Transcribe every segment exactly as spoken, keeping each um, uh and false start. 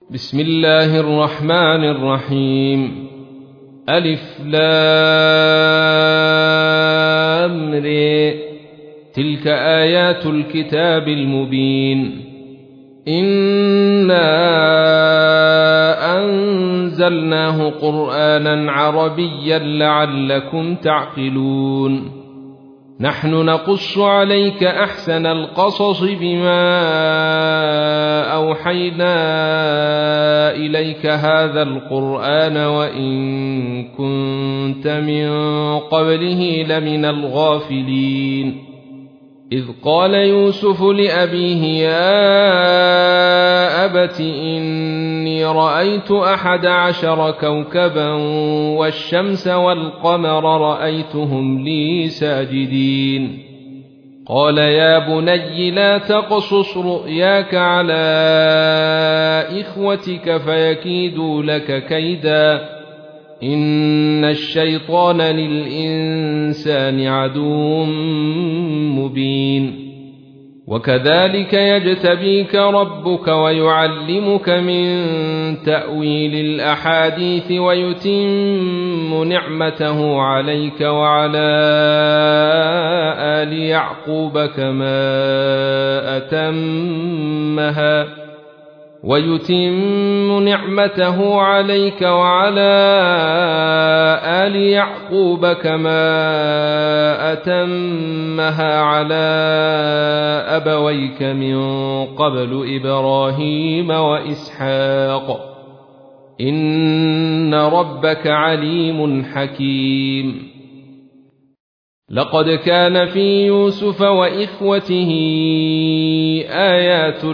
بسم الله الرحمن الرحيم. ألف لام ر. تلك آيات الكتاب المبين. إنا أنزلناه قرآنا عربيا لعلكم تعقلون. نحن نقص عليك أحسن القصص بما أوحينا إليك هذا القرآن وإن كنت من قبله لمن الغافلين. إذ قال يوسف لأبيه يا أبت إني رأيت أحد عشر كوكبا والشمس والقمر رأيتهم لي ساجدين. قال يا بني لا تقصص رؤياك على إخوتك فيكيدوا لك كيدا إن الشيطان للإنسان عدو مبين. وكذلك يجتبيك ربك ويعلمك من تأويل الأحاديث ويتم نعمته عليك وعلى آل يعقوب كما أتمها ويتم نعمته عليك وعلى آل يعقوب كما أتمها على أبويك من قبل إبراهيم وإسحاق إن ربك عليم حكيم. لقد كان في يوسف وإخوته آيات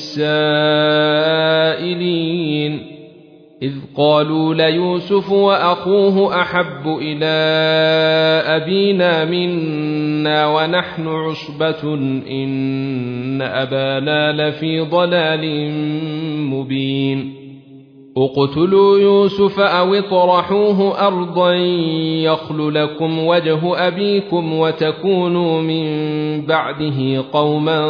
للسائلين إذ قالوا ليوسف وأخوه أحب إلى أبينا منا ونحن عصبة إن أبانا لفي ضلال مبين. اقتلوا يوسف أو اطرحوه أرضا يخل لكم وجه أبيكم وتكونوا من بعده قوما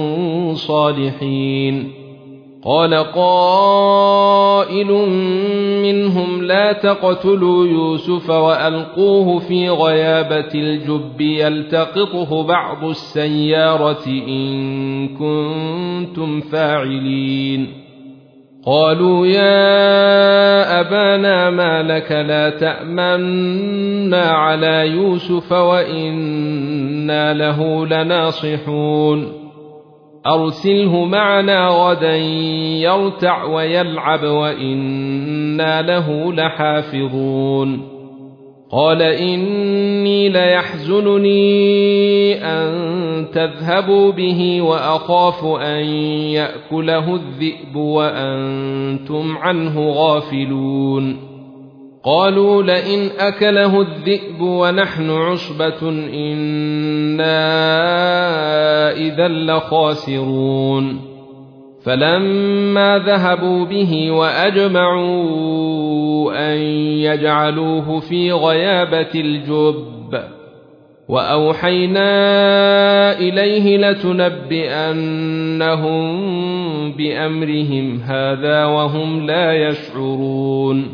صالحين. قال قائل منهم لا تقتلوا يوسف وألقوه في غيابة الجب يلتقطه بعض السيارة إن كنتم فاعلين. قالوا يا أبانا ما لك لا تأمنا على يوسف وإنا له لناصحون أرسله معنا غدا يرتع ويلعب وإنا له لحافظون. قال إني ليحزنني أن تذهبوا به وأخاف أن يأكله الذئب وأنتم عنه غافلون. قالوا لئن أكله الذئب ونحن عصبة إنا إذا لخاسرون. فلما ذهبوا به وأجمعوا أن يجعلوه في غيابة الجب وأوحينا إليه لتنبئنهم بأمرهم هذا وهم لا يشعرون.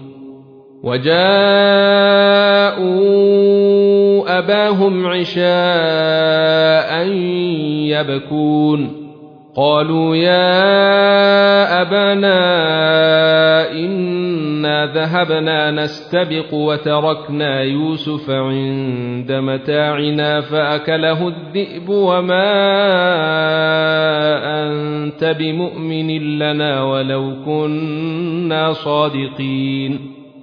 وجاءوا أباهم عشاء يبكون. قالوا يا أبانا إنا ذهبنا نستبق وتركنا يوسف عند متاعنا فأكله الذئب وما أنت بمؤمن لنا ولو كنا صادقين.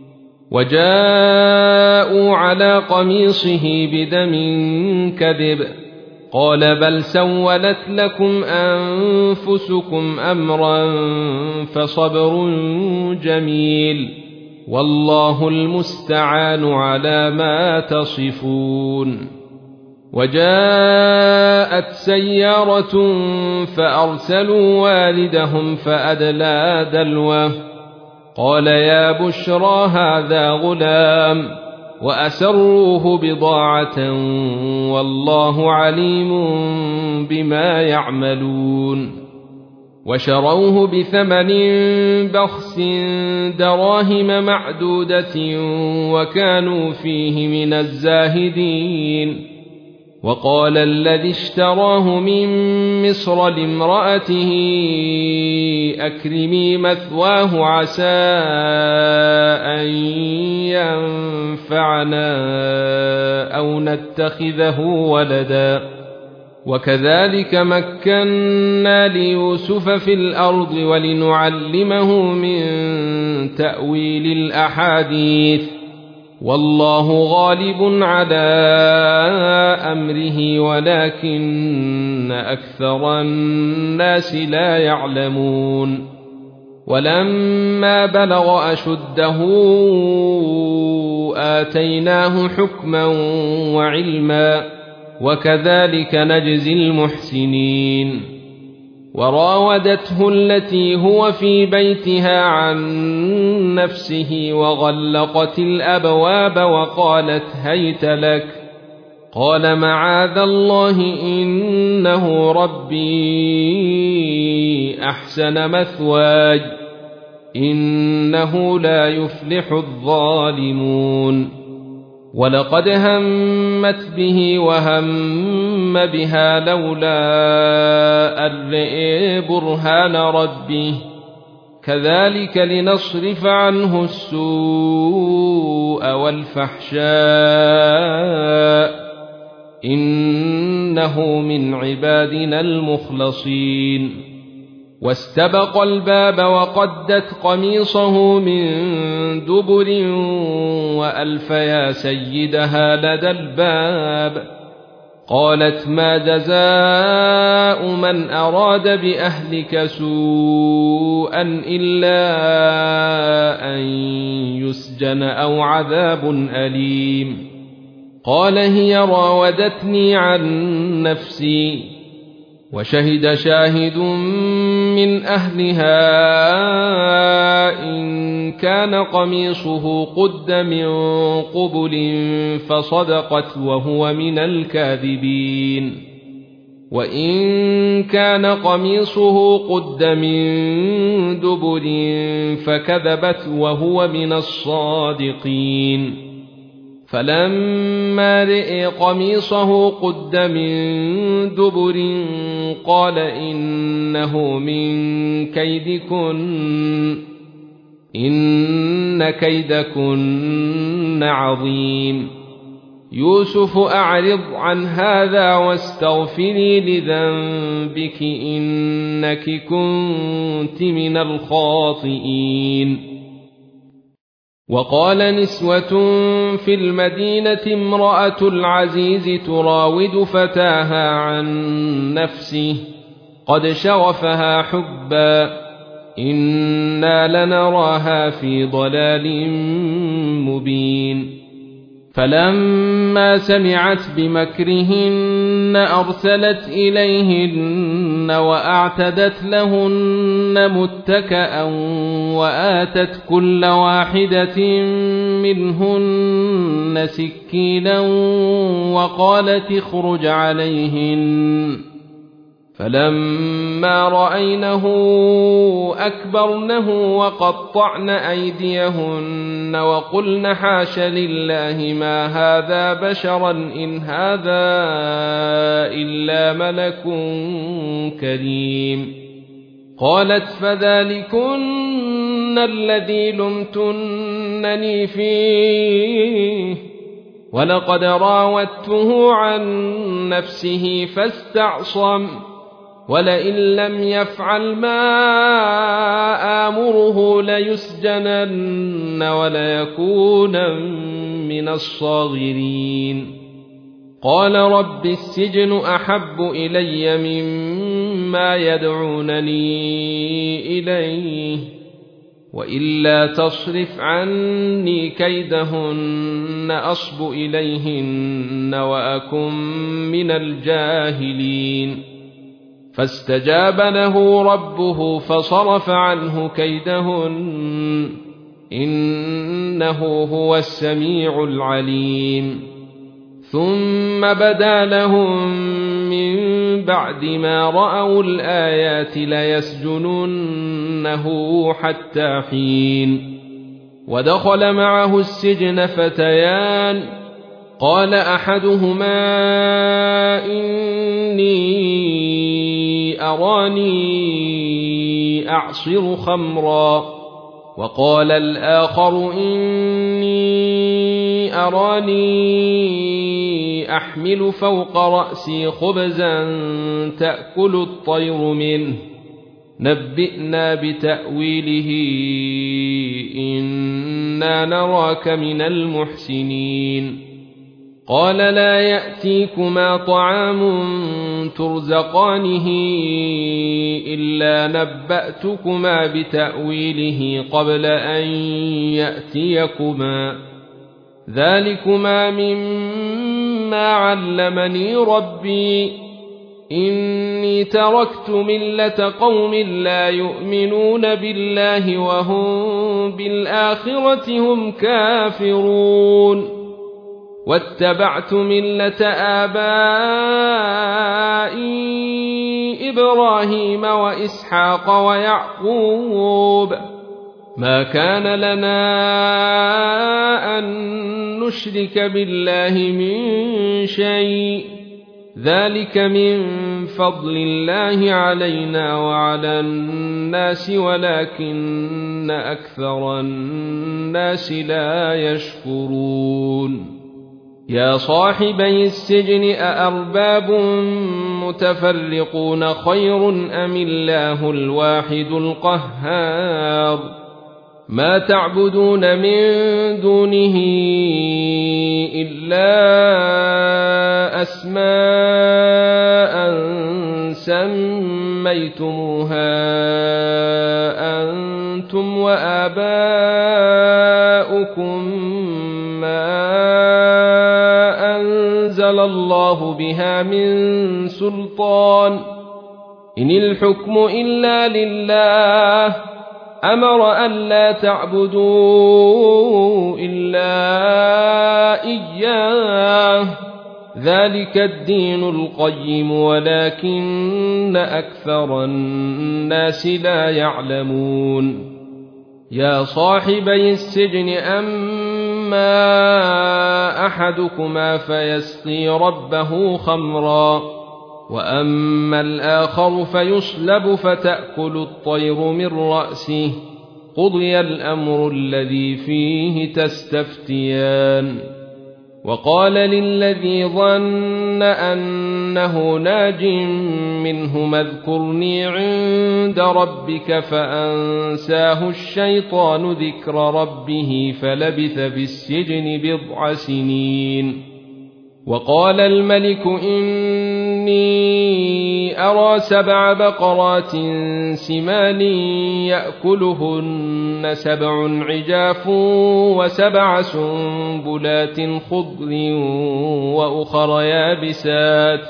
وجاءوا على قميصه بدم كذب قال بل سولت لكم أنفسكم أمرا فصبر جميل والله المستعان على ما تصفون. وجاءت سيارة فأرسلوا والدهم فأدلى دلوه قال يا بشرى هذا غلام وأسروه بضاعة والله عليم بما يعملون. وشروه بثمن بخس دراهم معدودة وكانوا فيه من الزاهدين. وقال الذي اشتراه من مصر لامرأته أكرمي مثواه عسى أن ينفعنا أو نتخذه ولدا وكذلك مكنا ليوسف في الأرض ولنعلمه من تأويل الأحاديث والله غالب على أمره ولكن أكثر الناس لا يعلمون. ولما بلغ أشده آتيناه حكما وعلما وكذلك نجزي المحسنين. وراودته التي هو في بيتها عن نفسه وغلقت الأبواب وقالت هيت لك قال معاذ الله إنه ربي أحسن مثواي إنه لا يفلح الظالمون. ولقد همت به وهم بها لولا أن رأى برهان ربه كذلك لنصرف عنه السوء والفحشاء إنه من عبادنا المخلصين. واستبق الباب وقدت قميصه من دبر وألف يا سيدها لدى الباب قالت ما جزاء من أراد بأهلك سوءا إلا أن يسجن أو عذاب أليم. قال هي راودتني عن نفسي وشهد شاهد من أهلها إن كان قميصه قد من قبل فصدقت وهو من الكاذبين وإن كان قميصه قد من دبر فكذبت وهو من الصادقين. فلما رأى قميصه قد من دبر قال إنه من كيدكن إن كيدكن عظيم. يوسف أعرض عن هذا واستغفري لذنبك إنك كنت من الخاطئين. وقال نسوة في المدينة امرأة العزيز تراود فتاها عن نفسه قد شغفها حبا إنا لنراها في ضلال مبين. فلما سمعت بمكرهن أرسلت إليهن وأعتدت لهن متكأ وآتت كل واحدة منهن سكينا وقالت اخرج عليهن. فلما رأينه أكبرنه وقطعن أيديهن وقلن حاش لله ما هذا بشرا إن هذا إلا ملك كريم. قالت فذلكن الذي لمتنني فيه ولقد راودته عن نفسه فاستعصم ولئن لم يفعل ما آمره ليسجنن وليكونن من الصاغرين. قال رب السجن أحب إلي مما يدعونني إليه وإلا تصرف عني كيدهن أصب إليهن وأكن من الجاهلين. فاستجاب له ربه فصرف عنه كيدهن إنه هو السميع العليم. ثم بدا لهم من بعد ما رأوا الآيات ليسجننه حتى حين. ودخل معه السجن فتيان قال أحدهما إني أراني أعصر خمرا وقال الآخر إني أراني أحمل فوق رأسي خبزا تأكل الطير منه نبئنا بتأويله إنا نراك من المحسنين. قال لا يأتيكما طعام ترزقانه إلا نبأتكما بتأويله قبل أن يأتيكما ذلكما مما علمني ربي إني تركت ملة قوم لا يؤمنون بالله وهم بالآخرة هم كافرون واتبعت ملة آبائي إبراهيم وإسحاق ويعقوب ما كان لنا أن نشرك بالله من شيء ذلك من فضل الله علينا وعلى الناس ولكن أكثر الناس لا يشكرون. يا صاحبي السجن أأرباب متفرقون خير أم الله الواحد القهار ما تعبدون من دونه إلا أسماء سميتموها أنتم وآباؤكم ما أنزل الله بها من سلطان إن الحكم إلا لله أمر ألا تعبدوا إلا إياه ذلك الدين القيم ولكن أكثر الناس لا يعلمون. يا صاحبي السجن أما أحدكما فيسقي ربه خمرا وأما الآخر فيصلب فتأكل الطير من رأسه قضي الأمر الذي فيه تستفتيان. وقال للذي ظن أنه ناج منهما اذكرني عند ربك فأنساه الشيطان ذكر ربه فلبث في السجن بضع سنين. وقال الملك إني أرى سبع بقرات سمان يأكلهن سبع عجاف وسبع سنبلات خضر وأخر يابسات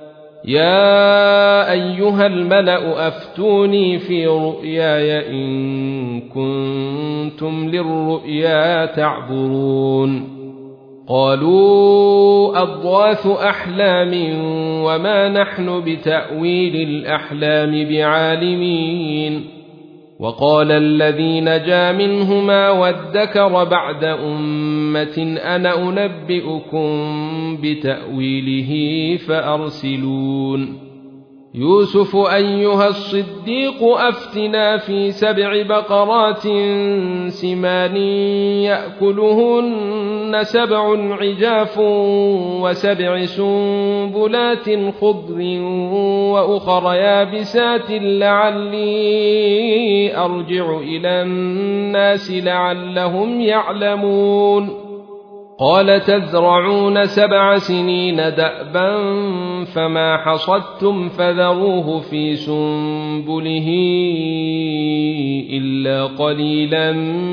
يا أيها الملأ أفتوني في رؤياي إن كنتم للرؤيا تعبرون. قالوا أضغاث أحلام وما نحن بتأويل الأحلام بعالمين. وقال الذي نجا منهما وادكر بعد أمة أنا أنبئكم بتأويله فأرسلون. يوسف أيها الصديق أفتنا في سبع بقرات سمان يأكلهن سبع عجاف وسبع سنبلات خضر وأخر يابسات لعلي أرجع إلى الناس لعلهم يعلمون. قال تزرعون سبع سنين دأبا فما حصدتم فذروه في سنبله إلا قليلا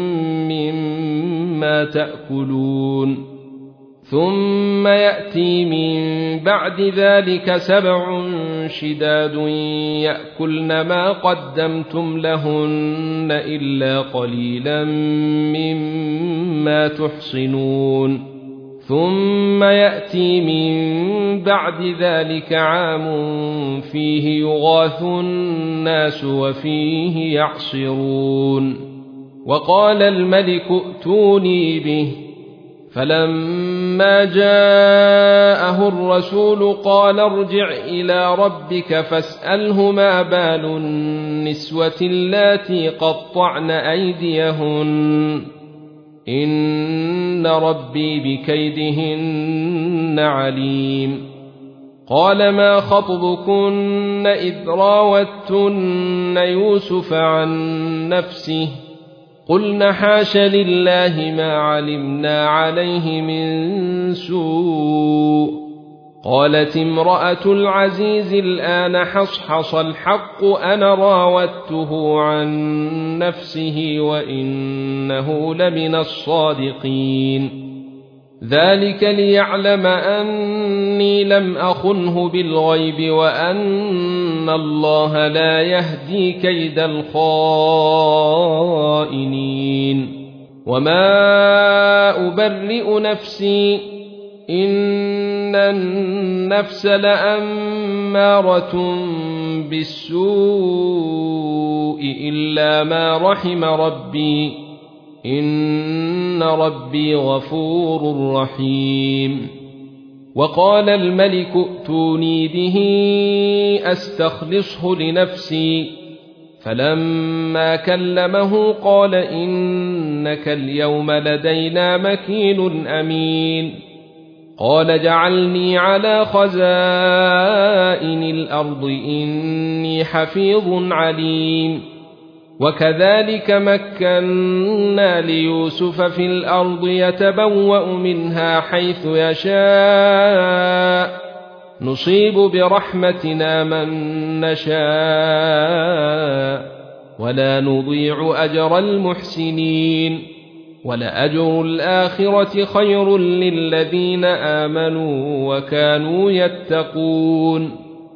مما تأكلون. ثم يأتي من بعد ذلك سبع شداد يأكلن ما قدمتم لهن إلا قليلا مما تحصنون. ثم يأتي من بعد ذلك عام فيه يغاث الناس وفيه يعصرون وقال الملك ائتوني به فلما جاءه الرسول قال ارجع إلى ربك فاسأله ما بال النسوة اللاتي قطعن أيديهن إن ربي بكيدهن عليم قال ما خطبكن إذ راوتن يوسف عن نفسه قلن حاش لله ما علمنا عليه من سوء قالت امرأة العزيز الآن حصحص الحق أنا راودته عن نفسه وإنه لمن الصادقين ذلك ليعلم أني لم أخنه بالغيب وأن الله لا يهدي كيد الخائنين وما أبرئ نفسي إن النفس لأمارة بالسوء إلا ما رحم ربي إن ربي غفور رحيم وقال الملك ائتوني به أستخلصه لنفسي فلما كلمه قال إنك اليوم لدينا مكين أمين قال جعلني على خزائن الأرض إني حفيظ عليم وكذلك مكنا ليوسف في الأرض يتبوأ منها حيث يشاء نصيب برحمتنا من نشاء ولا نضيع أجر المحسنين ولأجر الآخرة خير للذين آمنوا وكانوا يتقون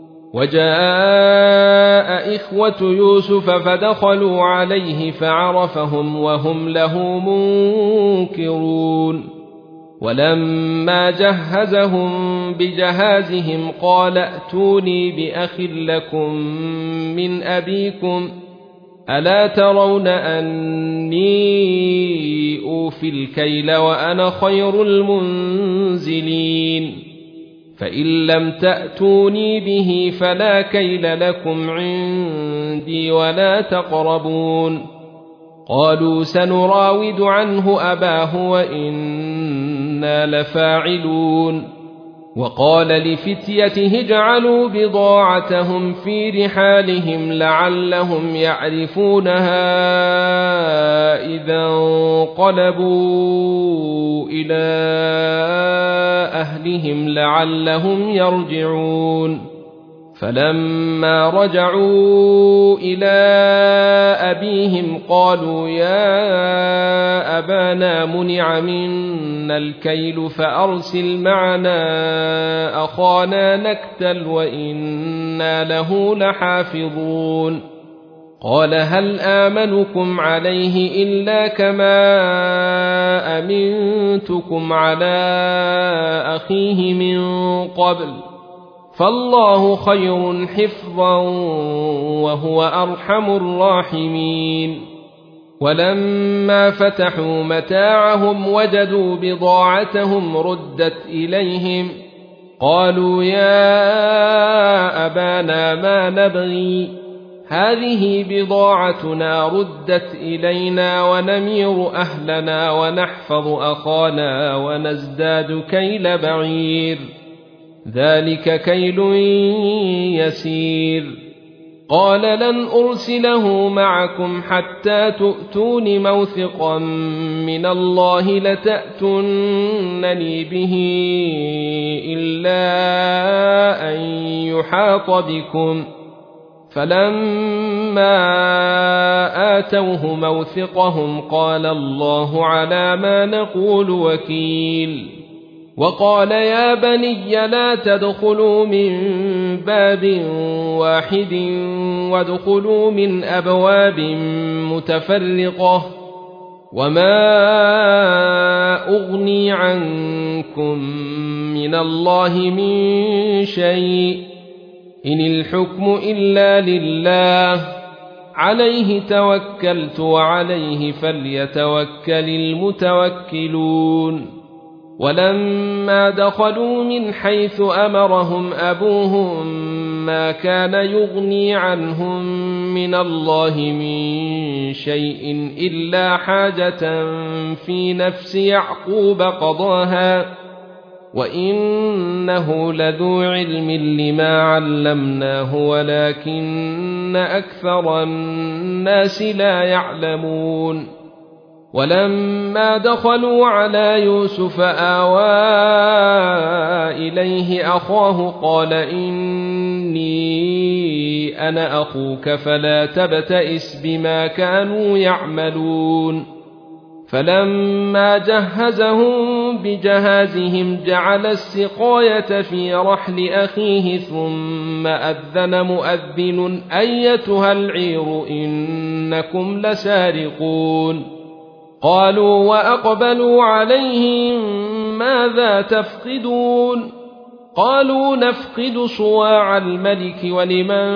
وجاء إخوة يوسف فدخلوا عليه فعرفهم وهم له منكرون ولما جهزهم بجهازهم قال ائتوني بأخ لكم من أبيكم ألا ترون أني أوفي الكيل وأنا خير المنزلين فإن لم تأتوني به فلا كيل لكم عندي ولا تقربون قالوا سنراود عنه أباه وإنا لفاعلون وقال لفتيته اجعلوا بضاعتهم في رحالهم لعلهم يعرفونها إذا انقلبوا إلى أهلهم لعلهم يرجعون فلما رجعوا إلى أبيهم قالوا يا أبانا منع منا الكيل فأرسل معنا أخانا نكتل وإنا له لحافظون قال هل آمنكم عليه إلا كما أمنتكم على أخيه من قبل فالله خير حفظا وهو أرحم الراحمين ولما فتحوا متاعهم وجدوا بضاعتهم ردت إليهم قالوا يا أبانا ما نبغي هذه بضاعتنا ردت إلينا ونمير أهلنا ونحفظ أخانا ونزداد كيل بعير ذلك كيل يسير قال لن أرسله معكم حتى تؤتون موثقا من الله لتأتونني به إلا أن يحاط بكم فلما آتوه موثقهم قال الله على ما نقول وكيل وقال يا بني لا تدخلوا من باب واحد وادخلوا من أبواب متفرقة وما أغني عنكم من الله من شيء إن الحكم إلا لله عليه توكلت وعليه فليتوكل المتوكلون ولما دخلوا من حيث أمرهم أبوهم ما كان يغني عنهم من الله من شيء إلا حاجة في نفس يعقوب قضاها وإنه لذو علم لما علمناه ولكن أكثر الناس لا يعلمون ولما دخلوا على يوسف آوى إليه أخاه قال إني أنا أخوك فلا تبتئس بما كانوا يعملون فلما جهزهم بجهازهم جعل السقاية في رحل أخيه ثم أذن مؤذن أيتها العير إنكم لسارقون قالوا وأقبلوا عليهم ماذا تفقدون قالوا نفقد صواع الملك ولمن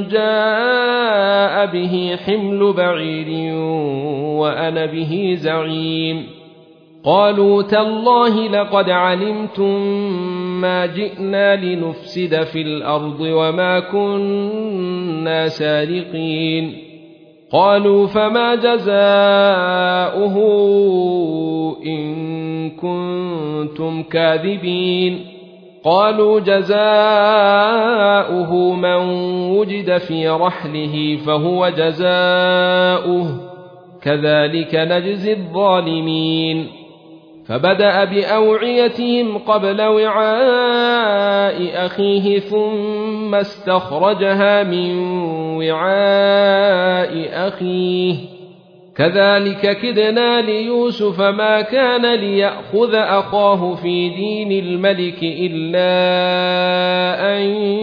جاء به حمل بعير وأنا به زعيم قالوا تالله لقد علمتم ما جئنا لنفسد في الأرض وما كنا سارقين قالوا فما جزاؤه إن كنتم كاذبين قالوا جزاؤه من وجد في رحله فهو جزاؤه كذلك نجزي الظالمين فبدأ بأوعيتهم قبل وعاء أخيه ثم استخرجها من وعاء أخيه كذلك كدنا ليوسف ما كان ليأخذ أخاه في دين الملك إلا أن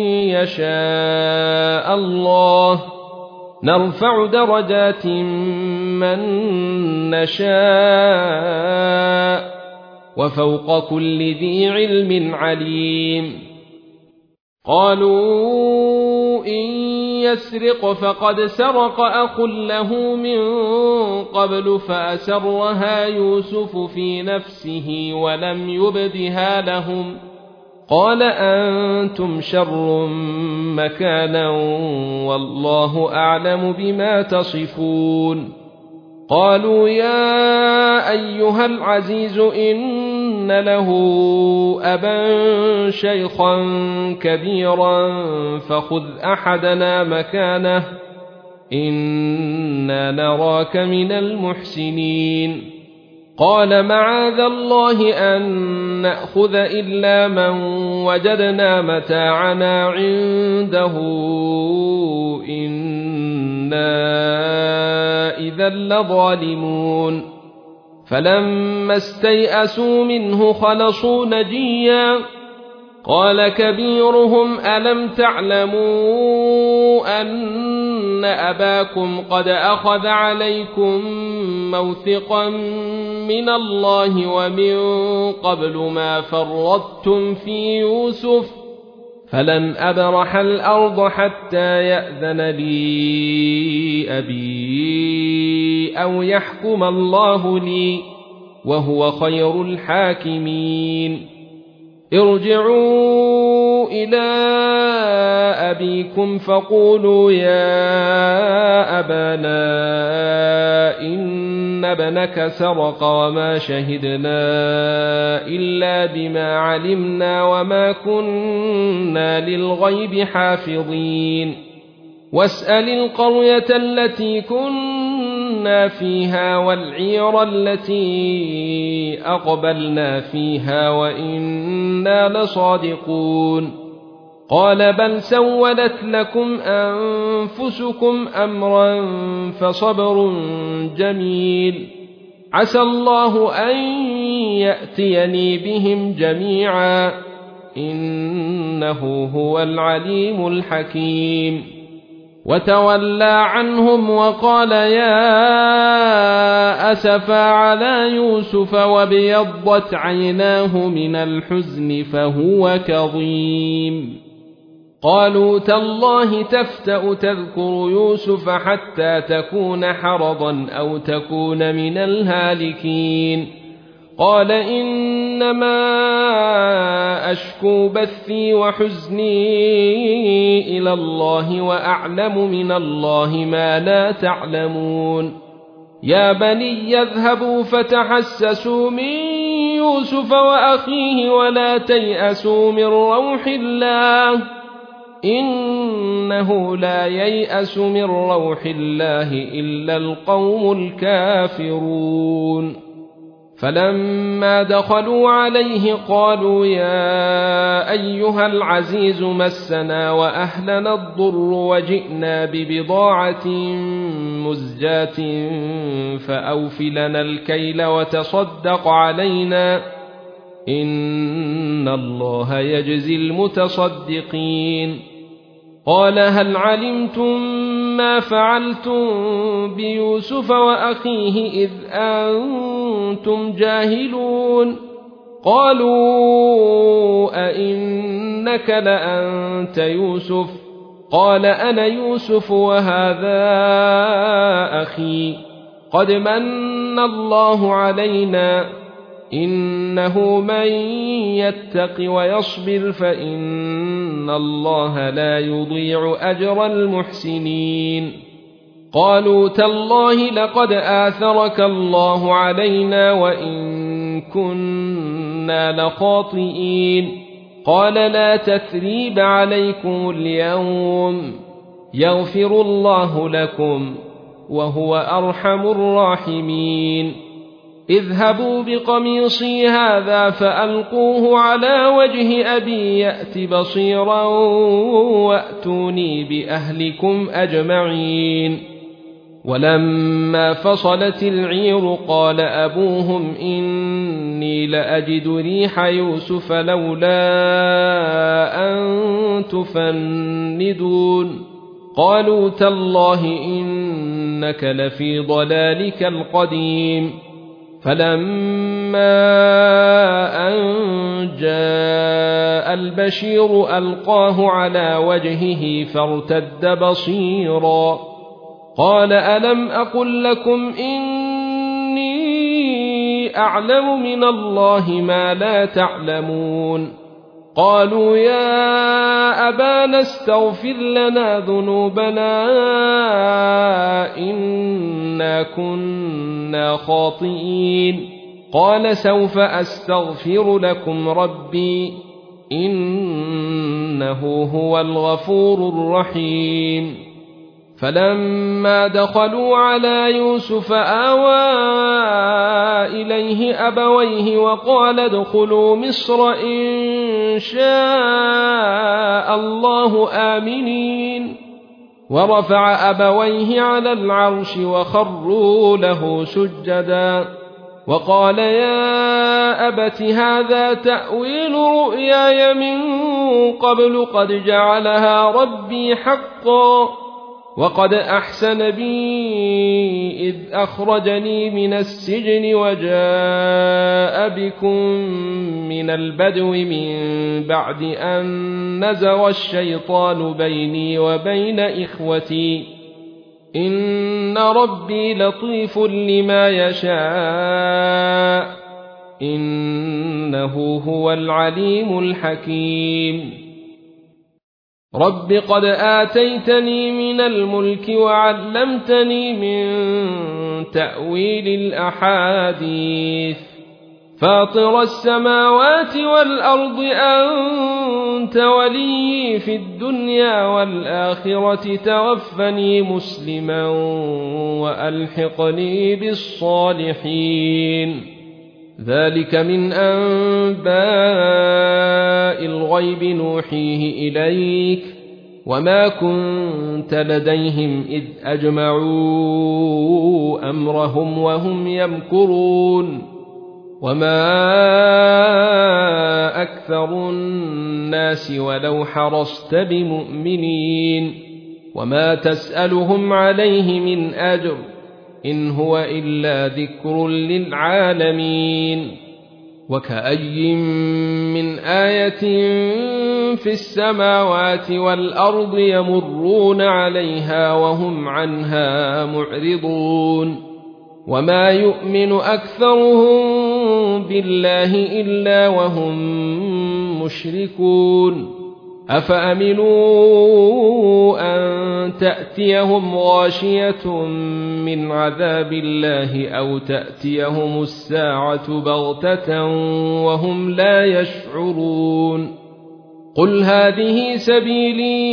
يشاء الله نرفع درجات من نشاء وفوق كل ذي علم عليم قالوا إن يسرق فقد سرق أخ له من قبل فأسرها يوسف في نفسه ولم يبدها لهم قال أنتم شر مكانا والله أعلم بما تصفون قالوا يا أيها العزيز إن له أبا شيخا كبيرا فخذ أحدنا مكانه إنا نراك من المحسنين قال معاذ الله أن نأخذ إلا من وجدنا متاعنا عنده إنا إذا لظالمون فلما استيئسوا منه خلصوا نجيا قال كبيرهم ألم تعلموا أن أباكم قد أخذ عليكم موثقا من الله ومن قبل ما فرطتم في يوسف فلن أبرح الأرض حتى يأذن لي أبي أو يحكم الله لي وهو خير الحاكمين ارجعوا إلى أبيكم فقولوا يا أبانا إن ابنك سرق وما شهدنا إلا بما علمنا وما كنا للغيب حافظين واسأل القرية التي كنا فيها والعير التي أقبلنا فيها وإنا لصادقون قال بل سولت لكم أنفسكم أمرا فصبر جميل عسى الله أن يأتيني بهم جميعا إنه هو العليم الحكيم وتولى عنهم وقال يا أسفا على يوسف وابيضت عيناه من الحزن فهو كظيم قالوا تالله تفتأ تذكر يوسف حتى تكون حرضا أو تكون من الهالكين قال إنما أشكو بثي وحزني إلى الله وأعلم من الله ما لا تعلمون يا بني يذهبوا فتحسسوا من يوسف وأخيه ولا تيأسوا من روح الله إنه لا ييأس من روح الله إلا القوم الكافرون فلما دخلوا عليه قالوا يا أيها العزيز مسنا وأهلنا الضر وجئنا ببضاعة مزجاة فأوف لنا الكيل وتصدق علينا إن الله يجزي المتصدقين قال هل علمتم ما فعلتم بيوسف وأخيه إذ أنتم جاهلون قالوا أئنك لأنت يوسف قال أنا يوسف وهذا أخي قد من الله علينا إنه من يتق ويصبر فإن الله لا يضيع أجر المحسنين قالوا تالله لقد آثرك الله علينا وإن كنا لخاطئين قال لا تثريب عليكم اليوم يغفر الله لكم وهو أرحم الراحمين اذهبوا بقميصي هذا فألقوه على وجه أبي يأت بصيرا وأتوني بأهلكم أجمعين ولما فصلت العير قال أبوهم إني لأجد ريح يوسف لولا أن تفندون قالوا تالله إنك لفي ضلالك القديم فلما أن جاء البشير ألقاه على وجهه فارتد بصيرا قال ألم أقل لكم إني أعلم من الله ما لا تعلمون قالوا يا أبانا استغفر لنا ذنوبنا إنا كنا خاطئين قال سوف أستغفر لكم ربي إنه هو الغفور الرحيم فلما دخلوا على يوسف آوى إليه أبويه وقال ادخلوا مصر إن شاء الله آمنين ورفع أبويه على العرش وخروا له سجدا وقال يا أبت هذا تأويل رؤياي من قبل قد جعلها ربي حقا وقد أحسن بي إذ أخرجني من السجن وجاء بكم من البدو من بعد أن نزغ الشيطان بيني وبين إخوتي إن ربي لطيف لما يشاء إنه هو العليم الحكيم رب قد آتيتني من الملك وعلمتني من تأويل الأحاديث فاطر السماوات والأرض أنت ولي في الدنيا والآخرة توفني مسلما وألحقني بالصالحين ذلك من أنباء الغيب نوحيه إليك وما كنت لديهم إذ أجمعوا أمرهم وهم يمكرون وما أكثر الناس ولو حرصت بمؤمنين وما تسألهم عليه من أجر إن هو إلا ذكر للعالمين وكأي من آية في السماوات والأرض يمرون عليها وهم عنها معرضون وما يؤمن أكثرهم بالله إلا وهم مشركون أفأمنوا أن تأتيهم غاشية من عذاب الله أو تأتيهم الساعة بغتة وهم لا يشعرون قل هذه سبيلي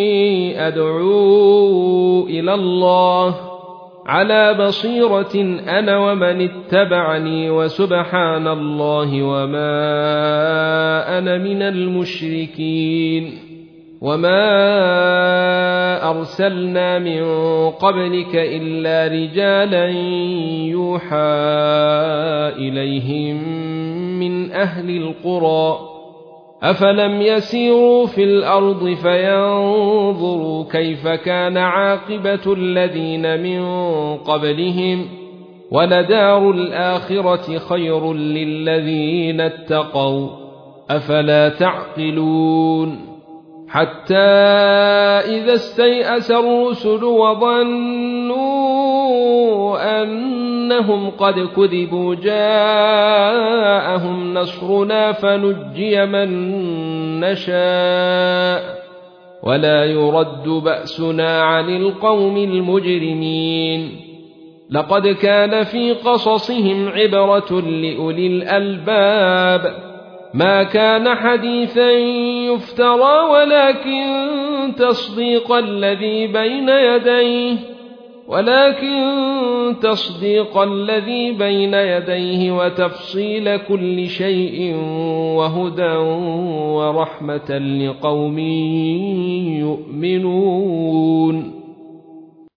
أدعو إلى الله على بصيرة أنا ومن اتبعني وسبحان الله وما أنا من المشركين وما أرسلنا من قبلك إلا رجالا يوحى إليهم من أهل القرى أفلم يسيروا في الأرض فينظروا كيف كان عاقبة الذين من قبلهم ولدار الآخرة خير للذين اتقوا أفلا تعقلون حتى إذا استيأس الرسل وظنوا أنهم قد كذبوا جاءهم نصرنا فنجي من نشاء ولا يرد بأسنا عن القوم المجرمين لقد كان في قصصهم عبرة لأولي الألباب ما كان حديثا يفترى ولكن تصديق الذي بين يديه ولكن تصديق الذي بين يديه وتفصيل كل شيء وهدى ورحمة لقوم يؤمنون